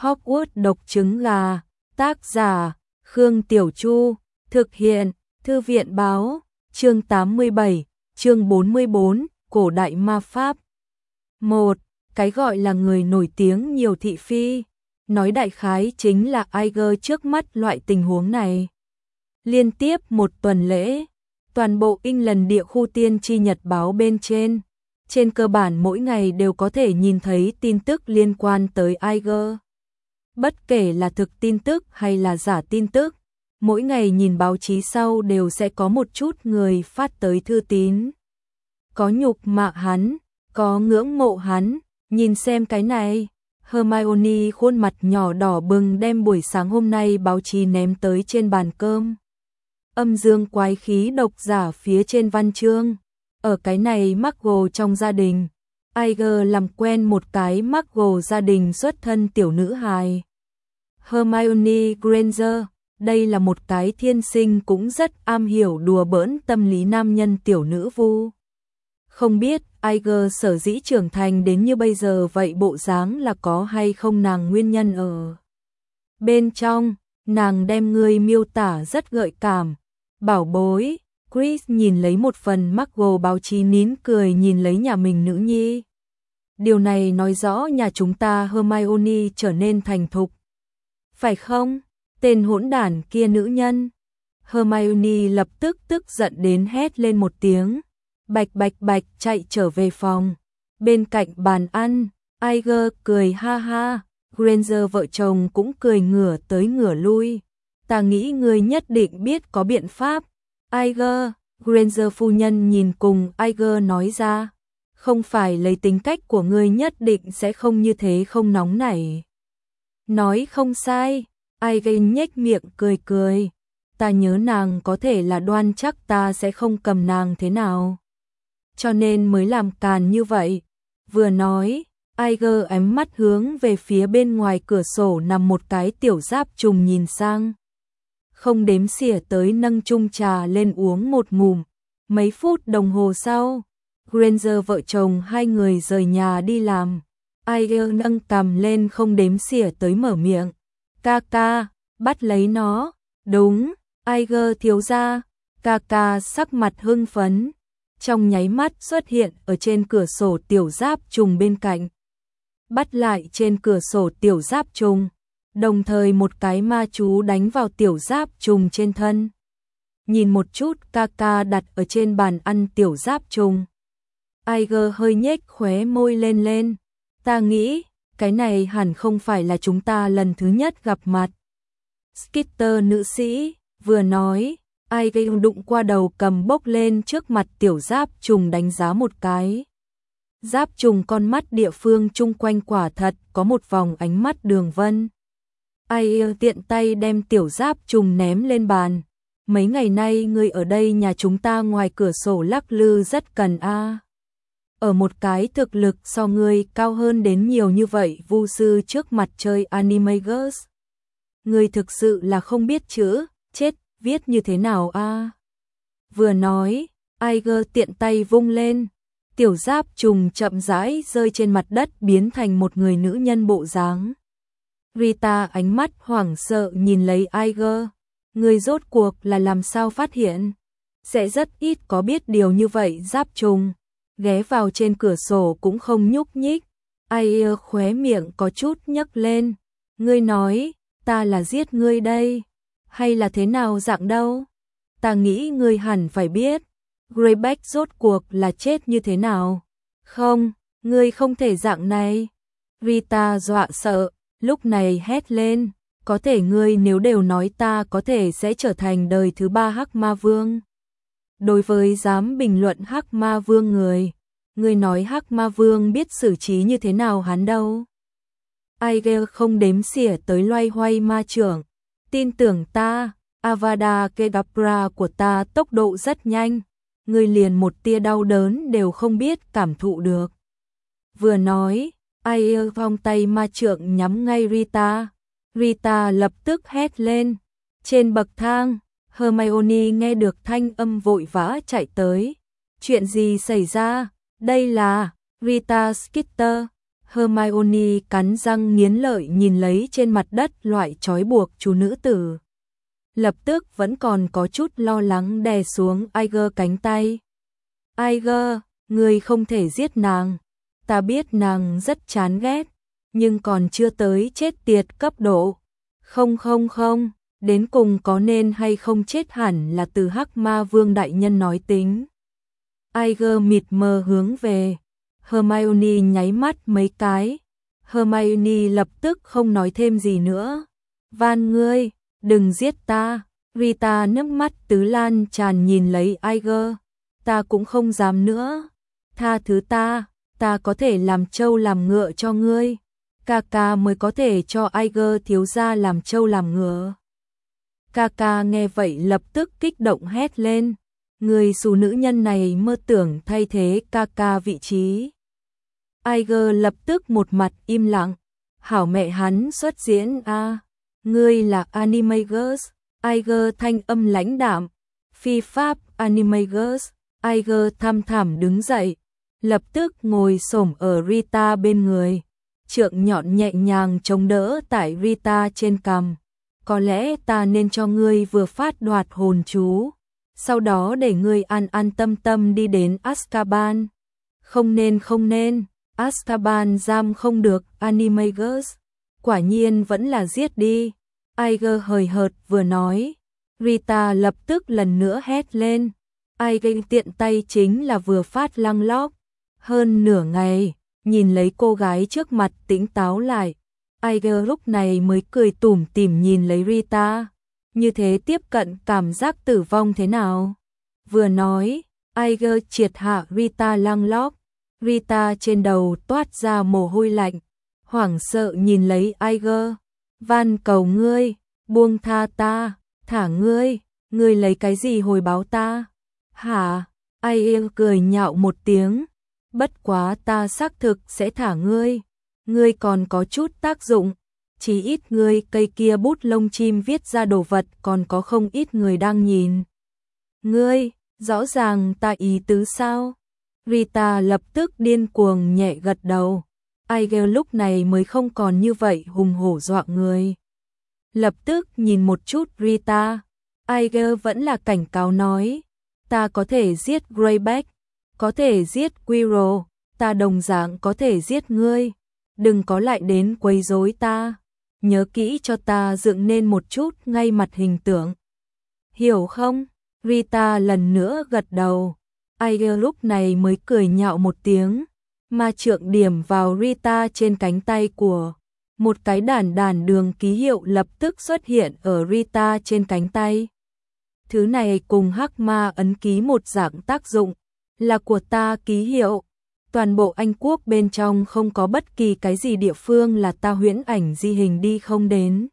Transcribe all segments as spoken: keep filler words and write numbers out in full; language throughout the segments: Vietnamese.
Hogwarts độc trứng gà, tác giả, Khương Tiểu Chu, thực hiện, Thư viện báo, chương tám mươi bảy, chương bốn mươi bốn, cổ đại ma pháp. một. Cái gọi là người nổi tiếng nhiều thị phi, nói đại khái chính là Iger trước mắt loại tình huống này. Liên tiếp một tuần lễ, toàn bộ England địa khu tiên tri nhật báo bên trên, trên cơ bản mỗi ngày đều có thể nhìn thấy tin tức liên quan tới Iger. Bất kể là thực tin tức hay là giả tin tức, mỗi ngày nhìn báo chí sau đều sẽ có một chút người phát tới thư tín. Có nhục mạ hắn, có ngưỡng mộ hắn, nhìn xem cái này. Hermione khuôn mặt nhỏ đỏ bừng đem buổi sáng hôm nay báo chí ném tới trên bàn cơm. Âm dương quái khí độc giả phía trên văn chương. Ở cái này Muggle trong gia đình, Iger làm quen một cái Muggle gia đình xuất thân tiểu nữ hài. Hermione Granger, đây là một cái thiên sinh cũng rất am hiểu đùa bỡn tâm lý nam nhân tiểu nữ vu. Không biết Iger sở dĩ trưởng thành đến như bây giờ vậy bộ dáng là có hay không nàng nguyên nhân ở bên trong, nàng đem người miêu tả rất gợi cảm. Bảo bối, Chris nhìn lấy một phần Muggle báo chí nín cười nhìn lấy nhà mình nữ nhi. Điều này nói rõ nhà chúng ta Hermione trở nên thành thục. Phải không? Tên hỗn đản kia nữ nhân. Hermione lập tức tức giận đến hét lên một tiếng. Bạch bạch bạch chạy trở về phòng. Bên cạnh bàn ăn, Iger cười ha ha. Granger vợ chồng cũng cười ngửa tới ngửa lui. Ta nghĩ ngươi nhất định biết có biện pháp. Iger, Granger phu nhân nhìn cùng Iger nói ra. Không phải lấy tính cách của ngươi nhất định sẽ không như thế không nóng nảy. Nói không sai, Iger nhếch miệng cười cười. Ta nhớ nàng có thể là đoan chắc ta sẽ không cầm nàng thế nào. Cho nên mới làm càn như vậy. Vừa nói, Iger ánh mắt hướng về phía bên ngoài cửa sổ nằm một cái tiểu giáp trùng nhìn sang. Không đếm xỉa tới nâng chung trà lên uống một ngụm. Mấy phút đồng hồ sau, Granger vợ chồng hai người rời nhà đi làm. Iger nâng cằm lên không đếm xỉa tới mở miệng. Ca ca, bắt lấy nó. Đúng, Iger thiếu gia. Ca ca sắc mặt hưng phấn. Trong nháy mắt xuất hiện ở trên cửa sổ tiểu giáp trùng bên cạnh. Bắt lại trên cửa sổ tiểu giáp trùng. Đồng thời một cái ma chú đánh vào tiểu giáp trùng trên thân. Nhìn một chút ca ca đặt ở trên bàn ăn tiểu giáp trùng. Iger hơi nhếch khóe môi lên lên. Ta nghĩ, cái này hẳn không phải là chúng ta lần thứ nhất gặp mặt. Skitter nữ sĩ, vừa nói, Iger đụng qua đầu cầm bốc lên trước mặt tiểu giáp trùng đánh giá một cái. Giáp trùng con mắt địa phương chung quanh quả thật có một vòng ánh mắt đường vân. Iger tiện tay đem tiểu giáp trùng ném lên bàn. Mấy ngày nay ngươi ở đây nhà chúng ta ngoài cửa sổ lắc lư rất cần a. Ở một cái thực lực so ngươi cao hơn đến nhiều như vậy vu sư trước mặt chơi Animagus. Ngươi thực sự là không biết chữ, chết, viết như thế nào a? Vừa nói, Iger tiện tay vung lên. Tiểu giáp trùng chậm rãi rơi trên mặt đất biến thành một người nữ nhân bộ dáng. Rita ánh mắt hoảng sợ nhìn lấy Iger. Người rốt cuộc là làm sao phát hiện? Sẽ rất ít có biết điều như vậy giáp trùng. Ghé vào trên cửa sổ cũng không nhúc nhích. Iger khóe miệng có chút nhấc lên. Ngươi nói, ta là giết ngươi đây. Hay là thế nào dạng đâu? Ta nghĩ ngươi hẳn phải biết. Greyback rốt cuộc là chết như thế nào? Không, ngươi không thể dạng này. Rita dọa sợ. Lúc này hét lên, có thể ngươi nếu đều nói ta có thể sẽ trở thành đời thứ ba Hắc Ma Vương. Đối với dám bình luận Hắc Ma Vương người, ngươi nói Hắc Ma Vương biết xử trí như thế nào hắn đâu. Iger không đếm xỉa tới loay hoay ma trưởng, tin tưởng ta, Avada Kedavra của ta tốc độ rất nhanh, ngươi liền một tia đau đớn đều không biết cảm thụ được. Vừa nói, Iger vòng tay ma trượng nhắm ngay Rita. Rita lập tức hét lên. Trên bậc thang, Hermione nghe được thanh âm vội vã chạy tới. Chuyện gì xảy ra? Đây là Rita Skeeter. Hermione cắn răng nghiến lợi nhìn lấy trên mặt đất loại trói buộc chú nữ tử. Lập tức vẫn còn có chút lo lắng đè xuống Iger cánh tay. Iger, ngươi không thể giết nàng. Ta biết nàng rất chán ghét, nhưng còn chưa tới chết tiệt cấp độ. Không không không, đến cùng có nên hay không chết hẳn là từ Hắc Ma Vương đại nhân nói tính. Iger mịt mờ hướng về. Hermione nháy mắt mấy cái. Hermione lập tức không nói thêm gì nữa. Van ngươi, đừng giết ta. Rita nước mắt tứ lan tràn nhìn lấy Iger. Ta cũng không dám nữa. Tha thứ ta, ta có thể làm trâu làm ngựa cho ngươi. Kaka mới có thể cho Iger thiếu gia làm trâu làm ngựa. Kaka nghe vậy lập tức kích động hét lên. Người xù nữ nhân này mơ tưởng thay thế Kaka vị trí. Iger lập tức một mặt im lặng. Hảo mẹ hắn xuất diễn a, à. Ngươi là Animagus. Iger thanh âm lãnh đạm. Phi pháp Animagus. Iger thăm thẳm đứng dậy, lập tức ngồi xổm ở Rita bên người. Trượng nhọn nhẹ nhàng chống đỡ tại Rita trên cằm. Có lẽ ta nên cho ngươi vừa phát đoạt hồn chú, sau đó để ngươi an an tâm tâm đi đến Azkaban. Không nên không nên, Azkaban giam không được Animagus. Quả nhiên vẫn là giết đi. Iger hời hợt vừa nói. Rita lập tức lần nữa hét lên. Iger tiện tay chính là vừa phát lăng lóc. Hơn nửa ngày, nhìn lấy cô gái trước mặt tỉnh táo lại. Iger lúc này mới cười tủm tỉm nhìn lấy Rita. Như thế tiếp cận cảm giác tử vong thế nào? Vừa nói, Iger triệt hạ Rita lăng lóc. Rita trên đầu toát ra mồ hôi lạnh. Hoảng sợ nhìn lấy Iger. Van cầu ngươi, buông tha ta, thả ngươi, ngươi lấy cái gì hồi báo ta? Hả? Iger cười nhạo một tiếng. Bất quá ta xác thực sẽ thả ngươi. Ngươi còn có chút tác dụng. Chỉ ít ngươi cây kia bút lông chim viết ra đồ vật còn có không ít người đang nhìn. Ngươi, rõ ràng ta ý tứ sao? Rita lập tức điên cuồng nhẹ gật đầu. Iger lúc này mới không còn như vậy hùng hổ dọa người. Lập tức nhìn một chút Rita. Iger vẫn là cảnh cáo nói. Ta có thể giết Greyback, có thể giết Quirrell, ta đồng dạng có thể giết ngươi. Đừng có lại đến quấy rối ta. Nhớ kỹ cho ta dựng nên một chút ngay mặt hình tượng. Hiểu không? Rita lần nữa gật đầu. Iger lúc này mới cười nhạo một tiếng. Ma trượng điểm vào Rita trên cánh tay của. Một cái đàn đàn đường ký hiệu lập tức xuất hiện ở Rita trên cánh tay. Thứ này cùng hắc ma ấn ký một dạng tác dụng. Là của ta ký hiệu. Toàn bộ Anh quốc bên trong không có bất kỳ cái gì địa phương là ta huyễn ảnh di hình đi không đến.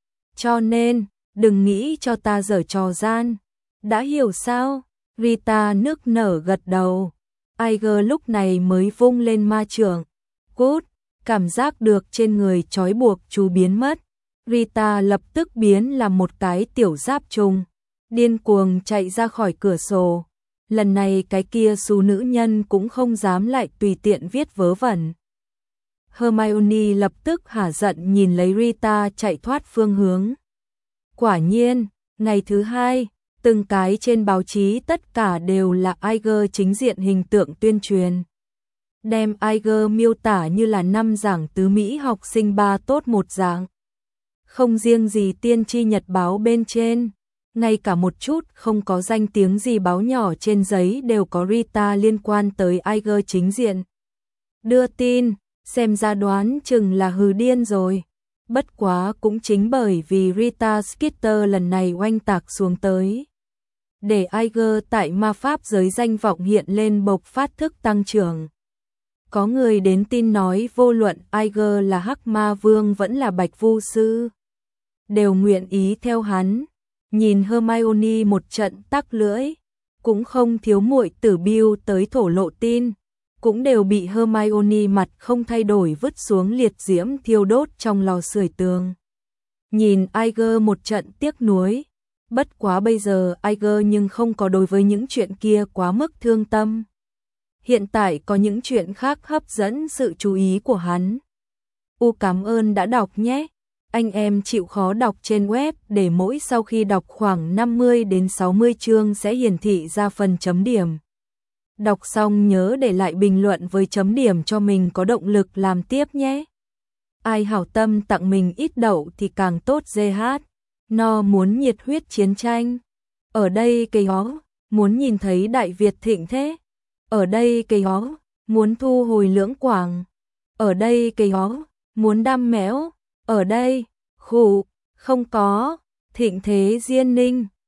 Cho nên, đừng nghĩ cho ta giở trò gian. Đã hiểu sao? Rita nước nở gật đầu. Iger lúc này mới vung lên ma trượng. Cút, cảm giác được trên người trói buộc chú biến mất. Rita lập tức biến làm một cái tiểu giáp trùng. Điên cuồng chạy ra khỏi cửa sổ. Lần này cái kia xù nữ nhân cũng không dám lại tùy tiện viết vớ vẩn. Hermione lập tức hả giận nhìn lấy Rita chạy thoát phương hướng. Quả nhiên, ngày thứ hai, từng cái trên báo chí tất cả đều là Iger chính diện hình tượng tuyên truyền. Đem Iger miêu tả như là năm giảng tứ Mỹ học sinh ba tốt một dạng. Không riêng gì tiên tri nhật báo bên trên. Ngay cả một chút không có danh tiếng gì báo nhỏ trên giấy đều có Rita liên quan tới Iger chính diện. Đưa tin, xem ra đoán chừng là hừ điên rồi. Bất quá cũng chính bởi vì Rita Skeeter lần này oanh tạc xuống tới. Để Iger tại ma pháp giới danh vọng hiện lên bộc phát thức tăng trưởng. Có người đến tin nói vô luận Iger là hắc ma vương vẫn là bạch vu sư. Đều nguyện ý theo hắn. Nhìn Hermione một trận tắc lưỡi, cũng không thiếu muội tử Bill tới thổ lộ tin, cũng đều bị Hermione mặt không thay đổi vứt xuống liệt diễm thiêu đốt trong lò sưởi tường. Nhìn Iger một trận tiếc nuối, bất quá bây giờ Iger nhưng không có đối với những chuyện kia quá mức thương tâm. hiện tại có những chuyện khác hấp dẫn sự chú ý của hắn. U cảm ơn đã đọc nhé. Anh em chịu khó đọc trên web để mỗi sau khi đọc khoảng năm mươi đến sáu mươi chương sẽ hiển thị ra phần chấm điểm. Đọc xong nhớ để lại bình luận với chấm điểm cho mình có động lực làm tiếp nhé. Ai hảo tâm tặng mình ít đậu thì càng tốt. giê hát No muốn nhiệt huyết chiến tranh. Ở đây cây ó, muốn nhìn thấy Đại Việt thịnh thế. Ở đây cây ó, muốn thu hồi Lưỡng Quảng. Ở đây cây ó, muốn đam méo. Ở đây, khụ, không có, thịnh thế Diên Ninh.